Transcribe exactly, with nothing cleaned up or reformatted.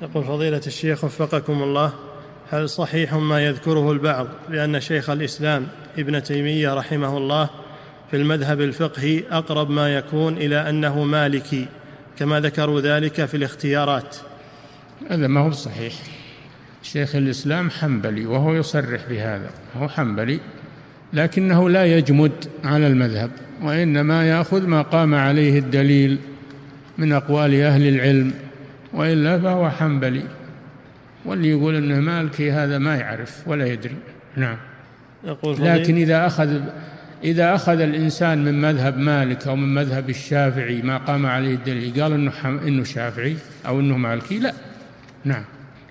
يقول فضيلة الشيخ وفقكم الله، هل صحيح ما يذكره البعض بأن شيخ الإسلام ابن تيمية رحمه الله في المذهب الفقهي أقرب ما يكون إلى أنه مالكي كما ذكروا ذلك في الاختيارات؟ هذا ما هو صحيح. شيخ الإسلام حنبلي وهو يصرح بهذا، هو حنبلي، لكنه لا يجمد على المذهب، وإنما يأخذ ما قام عليه الدليل من أقوال أهل العلم، وإلا فهو حنبلي. واللي يقول أنه مالكي هذا ما يعرف ولا يدري. نعم. لكن إذا أخذ إذا أخذ الإنسان من مذهب مالك أو من مذهب الشافعي ما قام عليه الدليل، قال إنه إنه شافعي أو إنه مالكي، لا. نعم.